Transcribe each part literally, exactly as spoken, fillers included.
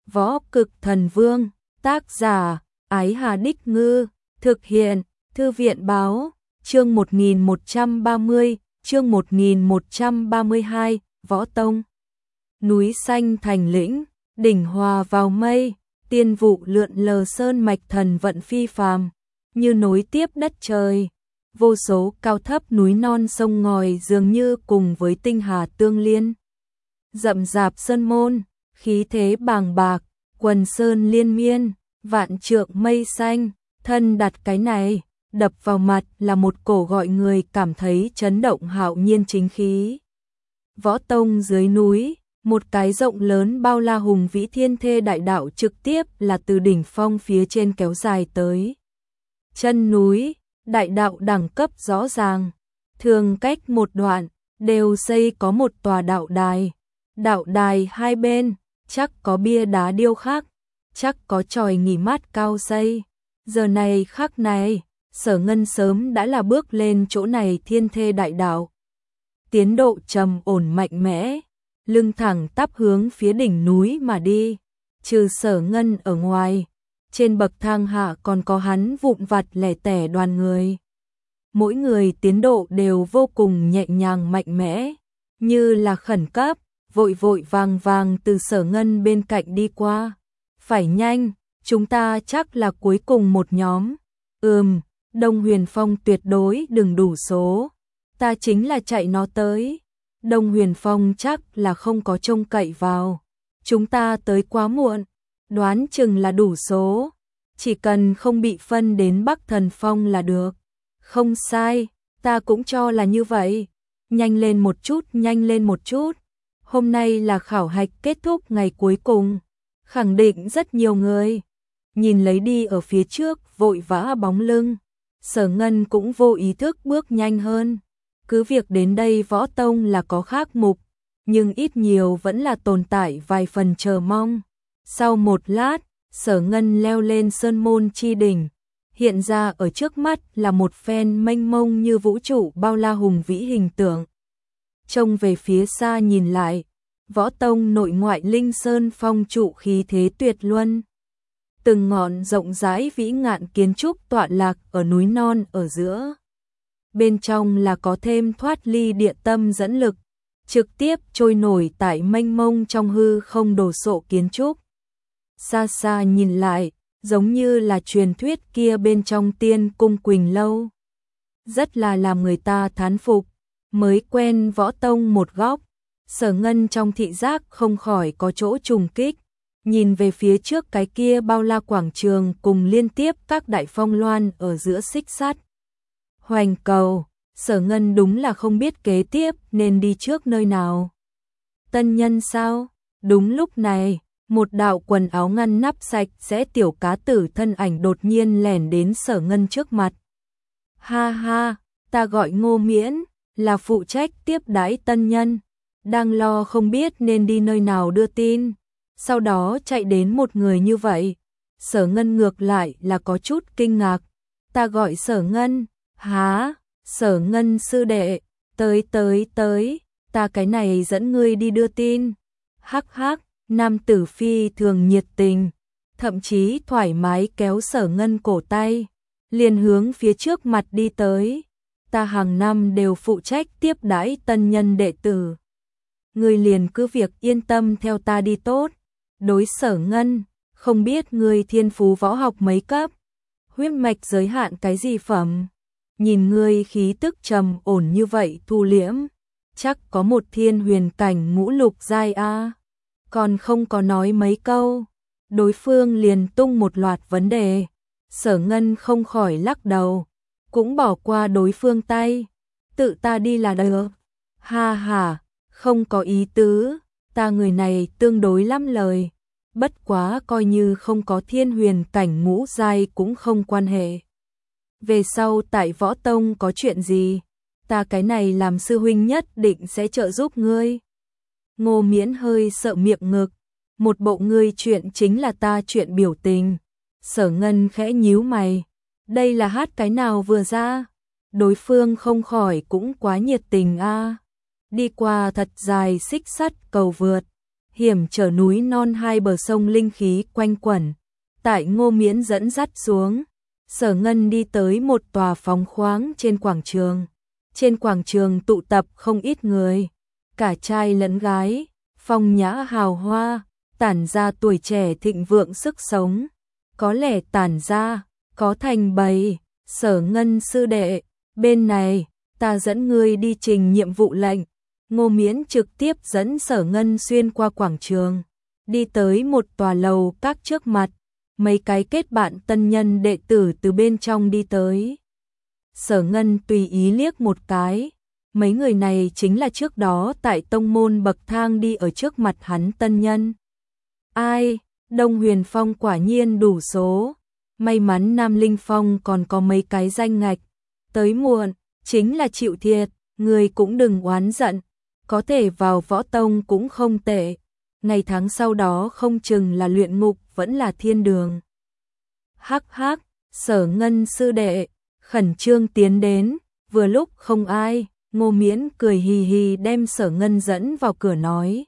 Võ Cực Thần Vương, tác giả, Ái Hà Đích Ngư, thực hiện, Thư viện Báo, chương một nghìn một trăm ba mươi, chương một nghìn một trăm ba mươi hai, Võ Tông. Núi xanh thành lĩnh, đỉnh hòa vào mây, tiên vụ lượn lờ sơn mạch thần vận phi phàm, như nối tiếp đất trời. Vô số cao thấp núi non sông ngòi dường như cùng với tinh hà tương liên. Rậm rạp sơn môn, khí thế bàng bạc, quần sơn liên miên, vạn trượng mây xanh, thân đặt cái này, đập vào mặt là một cổ gọi người cảm thấy chấn động hạo nhiên chính khí. Võ Tông dưới núi, một cái rộng lớn bao la hùng vĩ thiên thê đại đạo trực tiếp là từ đỉnh phong phía trên kéo dài tới chân núi. Đại đạo đẳng cấp rõ ràng, thường cách một đoạn, đều xây có một tòa đạo đài. Đạo đài hai bên, chắc có bia đá điêu khắc, chắc có chòi nghỉ mát cao xây. Giờ này khắc này, Sở Ngân sớm đã là bước lên chỗ này thiên thê đại đạo. Tiến độ trầm ổn mạnh mẽ, lưng thẳng tắp hướng phía đỉnh núi mà đi. Trừ Sở Ngân ở ngoài, trên bậc thang hạ còn có hắn vụn vặt lẻ tẻ đoàn người. Mỗi người tiến độ đều vô cùng nhẹ nhàng mạnh mẽ, như là khẩn cấp, vội vội vàng vàng từ Sở Ngân bên cạnh đi qua. Phải nhanh, chúng ta chắc là cuối cùng một nhóm. Ừm, Đông Huyền Phong tuyệt đối đừng đủ số. Ta chính là chạy nó tới. Đông Huyền Phong chắc là không có trông cậy vào. Chúng ta tới quá muộn. Đoán chừng là đủ số, chỉ cần không bị phân đến Bắc Thần Phong là được. Không sai, ta cũng cho là như vậy. Nhanh lên một chút, nhanh lên một chút. Hôm nay là khảo hạch kết thúc ngày cuối cùng, khẳng định rất nhiều người. Nhìn lấy đi ở phía trước vội vã bóng lưng, Sở Ngân cũng vô ý thức bước nhanh hơn. Cứ việc đến đây Võ Tông là có khác mục, nhưng ít nhiều vẫn là tồn tại vài phần chờ mong. Sau một lát, Sở Ngân leo lên sơn môn chi đỉnh, hiện ra ở trước mắt là một phen mênh mông như vũ trụ bao la hùng vĩ hình tượng. Trông về phía xa nhìn lại, Võ Tông nội ngoại linh sơn phong trụ khí thế tuyệt luân. Từng ngọn rộng rãi vĩ ngạn kiến trúc tọa lạc ở núi non ở giữa. Bên trong là có thêm thoát ly địa tâm dẫn lực, trực tiếp trôi nổi tại mênh mông trong hư không đồ sộ kiến trúc. Xa xa nhìn lại, giống như là truyền thuyết kia bên trong tiên cung Quỳnh Lâu. Rất là làm người ta thán phục. Mới quen Võ Tông một góc, Sở Ngân trong thị giác không khỏi có chỗ trùng kích. Nhìn về phía trước cái kia bao la quảng trường cùng liên tiếp các đại phong loan ở giữa xích sắt hoành cầu, Sở Ngân đúng là không biết kế tiếp nên đi trước nơi nào. Tân nhân sao? Đúng lúc này, một đạo quần áo ngăn nắp sạch sẽ tiểu cá tử thân ảnh đột nhiên lẻn đến Sở Ngân trước mặt. Ha ha, ta gọi Ngô Miễn, là phụ trách tiếp đãi tân nhân, đang lo không biết nên đi nơi nào đưa tin. Sau đó chạy đến một người như vậy. Sở Ngân ngược lại là có chút kinh ngạc. Ta gọi Sở Ngân. Hả? Sở Ngân sư đệ, tới tới tới, ta cái này dẫn ngươi đi đưa tin. Hắc hắc. Nam tử phi thường nhiệt tình, thậm chí thoải mái kéo Sở Ngân cổ tay, liền hướng phía trước mặt đi tới. Ta hàng năm đều phụ trách tiếp đãi tân nhân đệ tử. Ngươi liền cứ việc yên tâm theo ta đi tốt. Đối Sở Ngân, không biết ngươi thiên phú võ học mấy cấp, huyết mạch giới hạn cái gì phẩm. Nhìn ngươi khí tức trầm ổn như vậy thu liễm, chắc có một thiên huyền cảnh ngũ lục giai a. Còn không có nói mấy câu, đối phương liền tung một loạt vấn đề. Sở Ngân không khỏi lắc đầu, cũng bỏ qua đối phương tay. Tự ta đi là được. Ha ha, không có ý tứ, ta người này tương đối lắm lời. Bất quá coi như không có thiên huyền cảnh ngũ giai cũng không quan hệ. Về sau tại Võ Tông có chuyện gì, ta cái này làm sư huynh nhất định sẽ trợ giúp ngươi. Ngô Miễn hơi sợ miệng ngực, một bộ ngươi chuyện chính là ta chuyện biểu tình. Sở Ngân khẽ nhíu mày, đây là hát cái nào vừa ra? Đối phương không khỏi cũng quá nhiệt tình a. Đi qua thật dài xích sắt cầu vượt, hiểm trở núi non hai bờ sông linh khí quanh quẩn. Tại Ngô Miễn dẫn dắt xuống, Sở Ngân đi tới một tòa phóng khoáng trên quảng trường. Trên quảng trường tụ tập không ít người, cả trai lẫn gái, phong nhã hào hoa, tản ra tuổi trẻ thịnh vượng sức sống. Có lẽ tản ra, có thành bày. Sở Ngân sư đệ, bên này, ta dẫn ngươi đi trình nhiệm vụ lệnh. Ngô Miễn trực tiếp dẫn Sở Ngân xuyên qua quảng trường, đi tới một tòa lầu các trước mặt. Mấy cái kết bạn tân nhân đệ tử từ bên trong đi tới. Sở Ngân tùy ý liếc một cái, mấy người này chính là trước đó tại tông môn bậc thang đi ở trước mặt hắn tân nhân. Ai, Đông Huyền Phong quả nhiên đủ số, may mắn Nam Linh Phong còn có mấy cái danh ngạch, tới muộn, chính là chịu thiệt, người cũng đừng oán giận, có thể vào võ tông cũng không tệ, ngày tháng sau đó không chừng là luyện ngục vẫn là thiên đường. Hắc hắc, Sở Ngân sư đệ, khẩn trương tiến đến, vừa lúc không ai, Ngô Miễn cười hì hì đem Sở Ngân dẫn vào cửa nói.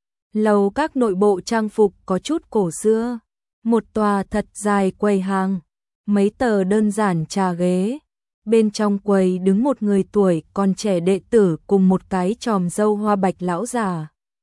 Lầu các nội bộ trang phục có chút cổ xưa, một tòa thật dài quầy hàng, mấy tờ đơn giản trà ghế, bên trong quầy đứng một người tuổi còn trẻ đệ tử cùng một cái chòm râu hoa bạch lão già.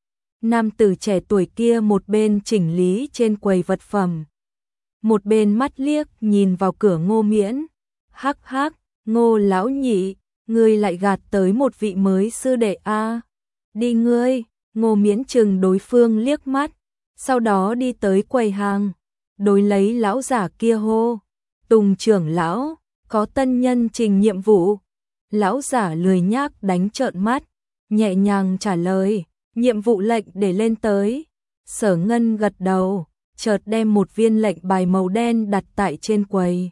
Nam tử trẻ tuổi kia một bên chỉnh lý trên quầy vật phẩm, một bên mắt liếc nhìn vào cửa Ngô Miễn. Hắc hắc, Ngô lão nhị, ngươi lại gạt tới một vị mới sư đệ a. Đi ngươi. Ngô Miễn chừng đối phương liếc mắt, sau đó đi tới quầy hàng, đối lấy lão giả kia hô, Tùng trưởng lão, có tân nhân trình nhiệm vụ. Lão giả lười nhác đánh trợn mắt, nhẹ nhàng trả lời, nhiệm vụ lệnh để lên tới. Sở Ngân gật đầu, chợt đem một viên lệnh bài màu đen đặt tại trên quầy.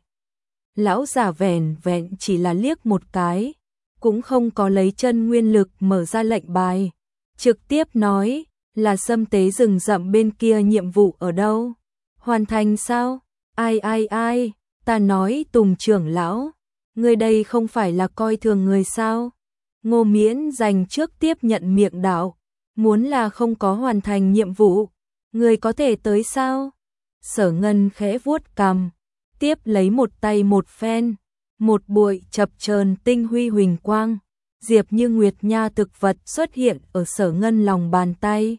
Lão giả vẻn vẹn chỉ là liếc một cái, cũng không có lấy chân nguyên lực mở ra lệnh bài. Trực tiếp nói, là xâm tế rừng rậm bên kia nhiệm vụ ở đâu? Hoàn thành sao? Ai ai ai, ta nói Tùng trưởng lão, người đây không phải là coi thường người sao? Ngô Miễn dành trước tiếp nhận miệng đạo, muốn là không có hoàn thành nhiệm vụ, người có thể tới sao? Sở Ngân khẽ vuốt cằm, tiếp lấy một tay một phen, một bụi chập chờn tinh huy huỳnh quang. Diệp như Nguyệt Nha thực vật xuất hiện ở Sở Ngân lòng bàn tay.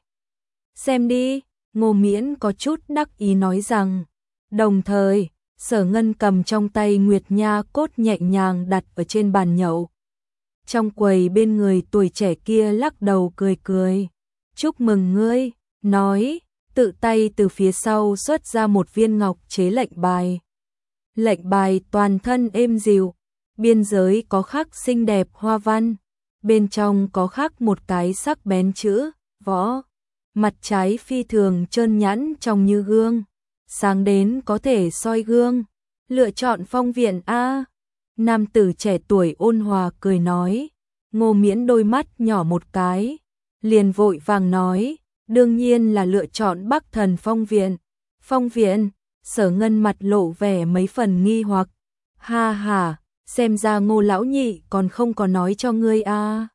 Xem đi, Ngô Miễn có chút đắc ý nói rằng. Đồng thời, Sở Ngân cầm trong tay Nguyệt Nha cốt nhẹ nhàng đặt ở trên bàn nhậu. Trong quầy bên người tuổi trẻ kia lắc đầu cười cười. Chúc mừng ngươi, nói, tự tay từ phía sau xuất ra một viên ngọc chế lệnh bài. Lệnh bài toàn thân êm dịu. Biên giới có khắc xinh đẹp hoa văn, bên trong có khắc một cái sắc bén chữ võ, mặt trái phi thường trơn nhẵn trong như gương, sáng đến có thể soi gương. Lựa chọn Phong Viện a. Nam tử trẻ tuổi ôn hòa cười nói. Ngô Miễn đôi mắt nhỏ một cái, liền vội vàng nói, đương nhiên là lựa chọn Bắc Thần Phong Viện. Phong Viện? Sở Ngân mặt lộ vẻ mấy phần nghi hoặc. Ha ha, xem ra Ngô lão nhị còn không có nói cho ngươi a. À.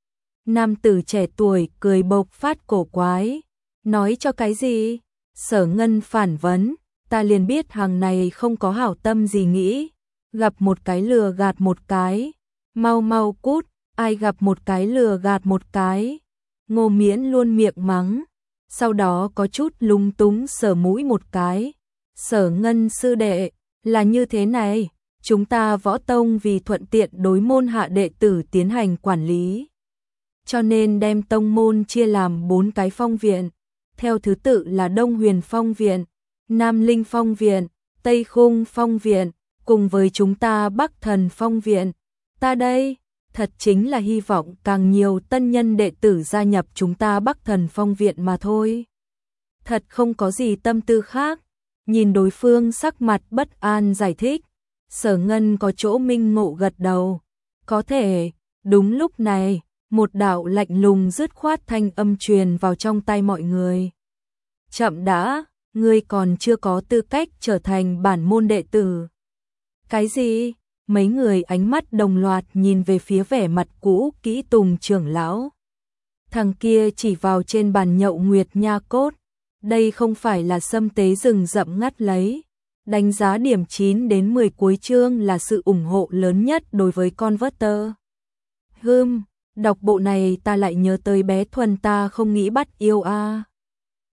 Nam tử trẻ tuổi cười bộc phát cổ quái, nói cho cái gì? Sở Ngân phản vấn, ta liền biết hàng này không có hảo tâm gì nghĩ, gặp một cái lừa gạt một cái, mau mau cút, ai gặp một cái lừa gạt một cái. Ngô Miễn luôn miệng mắng, sau đó có chút lung túng sờ mũi một cái. Sở Ngân sư đệ, là như thế này, chúng ta võ tông vì thuận tiện đối môn hạ đệ tử tiến hành quản lý, cho nên đem tông môn chia làm bốn cái phong viện, theo thứ tự là Đông Huyền Phong Viện, Nam Linh Phong Viện, Tây Khung Phong Viện, cùng với chúng ta Bắc Thần Phong Viện. Ta đây, thật chính là hy vọng càng nhiều tân nhân đệ tử gia nhập chúng ta Bắc Thần Phong Viện mà thôi. Thật không có gì tâm tư khác. Nhìn đối phương sắc mặt bất an giải thích, Sở Ngân có chỗ minh ngộ gật đầu. Có thể, đúng lúc này, một đạo lạnh lùng dứt khoát thanh âm truyền vào trong tai mọi người. Chậm đã, ngươi còn chưa có tư cách trở thành bản môn đệ tử. Cái gì? Mấy người ánh mắt đồng loạt nhìn về phía vẻ mặt cũ kỹ Tùng trưởng lão. thằng kia chỉ vào trên bàn nhậu Nguyệt Nha cốt. Đây không phải là xâm tế rừng rậm ngắt lấy. Đánh giá điểm chín đến mười cuối chương là sự ủng hộ lớn nhất đối với Converter. Hừm, đọc bộ này ta lại nhớ tới bé Thuần ta không nghĩ bắt yêu a. À.